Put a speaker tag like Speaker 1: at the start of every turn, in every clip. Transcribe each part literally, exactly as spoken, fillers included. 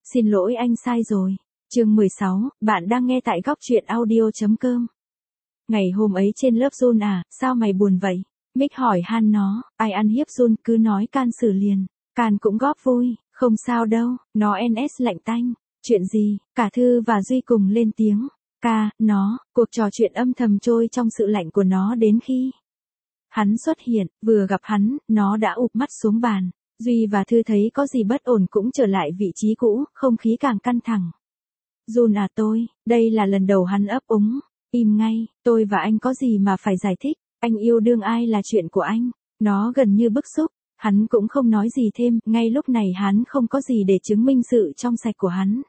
Speaker 1: Xin lỗi anh sai rồi. Chương mười sáu, bạn đang nghe tại góc truyện audio.com. Ngày hôm ấy trên lớp Jun à, sao mày buồn vậy? Mick hỏi han nó, ai ăn hiếp Jun cứ nói can xử liền. Can cũng góp vui, không sao đâu, nó en ét lạnh tanh. Chuyện gì? Cả Thư và Duy cùng lên tiếng. Ca, nó, cuộc trò chuyện âm thầm trôi trong sự lạnh của nó đến khi hắn xuất hiện, vừa gặp hắn, nó đã ụp mắt xuống bàn. Duy và Thư thấy có gì bất ổn cũng trở lại vị trí cũ, không khí càng căng thẳng. Jun à tôi, đây là lần đầu hắn ấp úng. Im ngay, tôi và anh có gì mà phải giải thích, anh yêu đương ai là chuyện của anh. Nó gần như bức xúc, hắn cũng không nói gì thêm, ngay lúc này hắn không có gì để chứng minh sự trong sạch của hắn.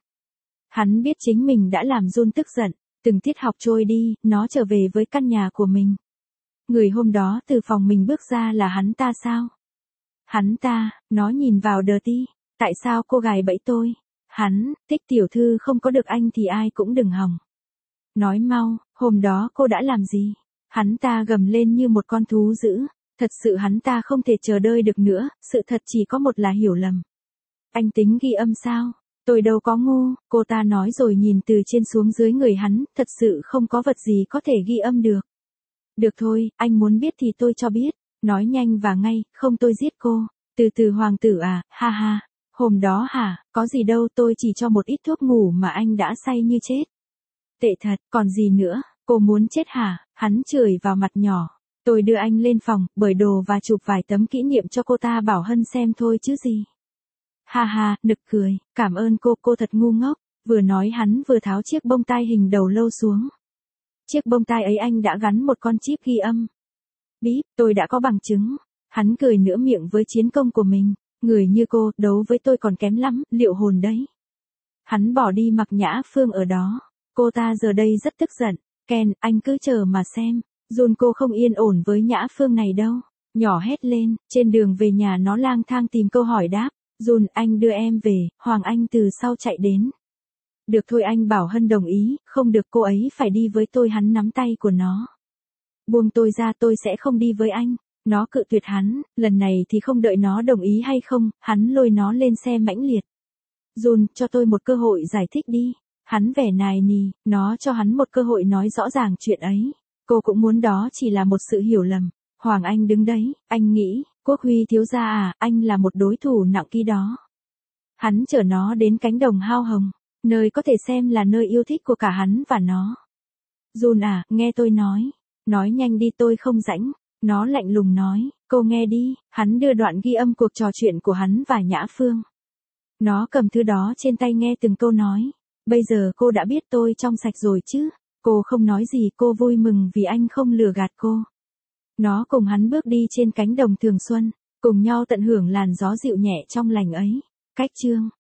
Speaker 1: Hắn biết chính mình đã làm Jun tức giận, từng tiết học trôi đi, nó trở về với căn nhà của mình. Người hôm đó từ phòng mình bước ra là hắn ta sao? Hắn ta, nó nhìn vào Dirty, tại sao cô gài bẫy tôi? Hắn, Tích tiểu thư không có được anh thì ai cũng đừng hòng. Nói mau, hôm đó cô đã làm gì? Hắn ta gầm lên như một con thú dữ, thật sự hắn ta không thể chờ đợi được nữa, sự thật chỉ có một là hiểu lầm. Anh tính ghi âm sao? Tôi đâu có ngu, cô ta nói rồi nhìn từ trên xuống dưới người hắn, thật sự không có vật gì có thể ghi âm được. Được thôi, anh muốn biết thì tôi cho biết, nói nhanh và ngay, không tôi giết cô. Từ từ hoàng tử à, ha ha, hôm đó hả, có gì đâu tôi chỉ cho một ít thuốc ngủ mà anh đã say như chết. Tệ thật, còn gì nữa, cô muốn chết hả, hắn chửi vào mặt nhỏ. Tôi đưa anh lên phòng, bởi đồ và chụp vài tấm kỷ niệm cho cô ta Bảo Hân xem thôi chứ gì. Ha ha, nực cười, cảm ơn cô, cô thật ngu ngốc, vừa nói hắn vừa tháo chiếc bông tai hình đầu lâu xuống. Chiếc bông tai ấy anh đã gắn một con chip ghi âm. Bíp, tôi đã có bằng chứng. Hắn cười nửa miệng với chiến công của mình, người như cô, đấu với tôi còn kém lắm, liệu hồn đấy. Hắn bỏ đi mặc Nhã Phương ở đó, cô ta giờ đây rất tức giận, Ken, anh cứ chờ mà xem, Jun cô không yên ổn với Nhã Phương này đâu. Nhỏ hét lên, trên đường về nhà nó lang thang tìm câu hỏi đáp, Jun anh đưa em về, Hoàng Anh từ sau chạy đến. Được thôi anh Bảo Hân đồng ý, không được cô ấy phải đi với tôi hắn nắm tay của nó. Buông tôi ra tôi sẽ không đi với anh. Nó cự tuyệt hắn, lần này thì không đợi nó đồng ý hay không, hắn lôi nó lên xe mãnh liệt. Jun, cho tôi một cơ hội giải thích đi. Hắn vẻ nài nì, nó cho hắn một cơ hội nói rõ ràng chuyện ấy. Cô cũng muốn đó chỉ là một sự hiểu lầm. Hoàng Anh đứng đấy, anh nghĩ, Quốc Huy thiếu gia à, anh là một đối thủ nặng ký đó. Hắn chở nó đến cánh đồng hao hồng, nơi có thể xem là nơi yêu thích của cả hắn và nó. Jun à, nghe tôi nói. Nói nhanh đi tôi không rảnh. Nó lạnh lùng nói, cô nghe đi, hắn đưa đoạn ghi âm cuộc trò chuyện của hắn và Nhã Phương. Nó cầm thứ đó trên tay nghe từng câu nói, bây giờ cô đã biết tôi trong sạch rồi chứ, cô không nói gì cô vui mừng vì anh không lừa gạt cô. Nó cùng hắn bước đi trên cánh đồng thường xuân, cùng nhau tận hưởng làn gió dịu nhẹ trong lành ấy. Cách chương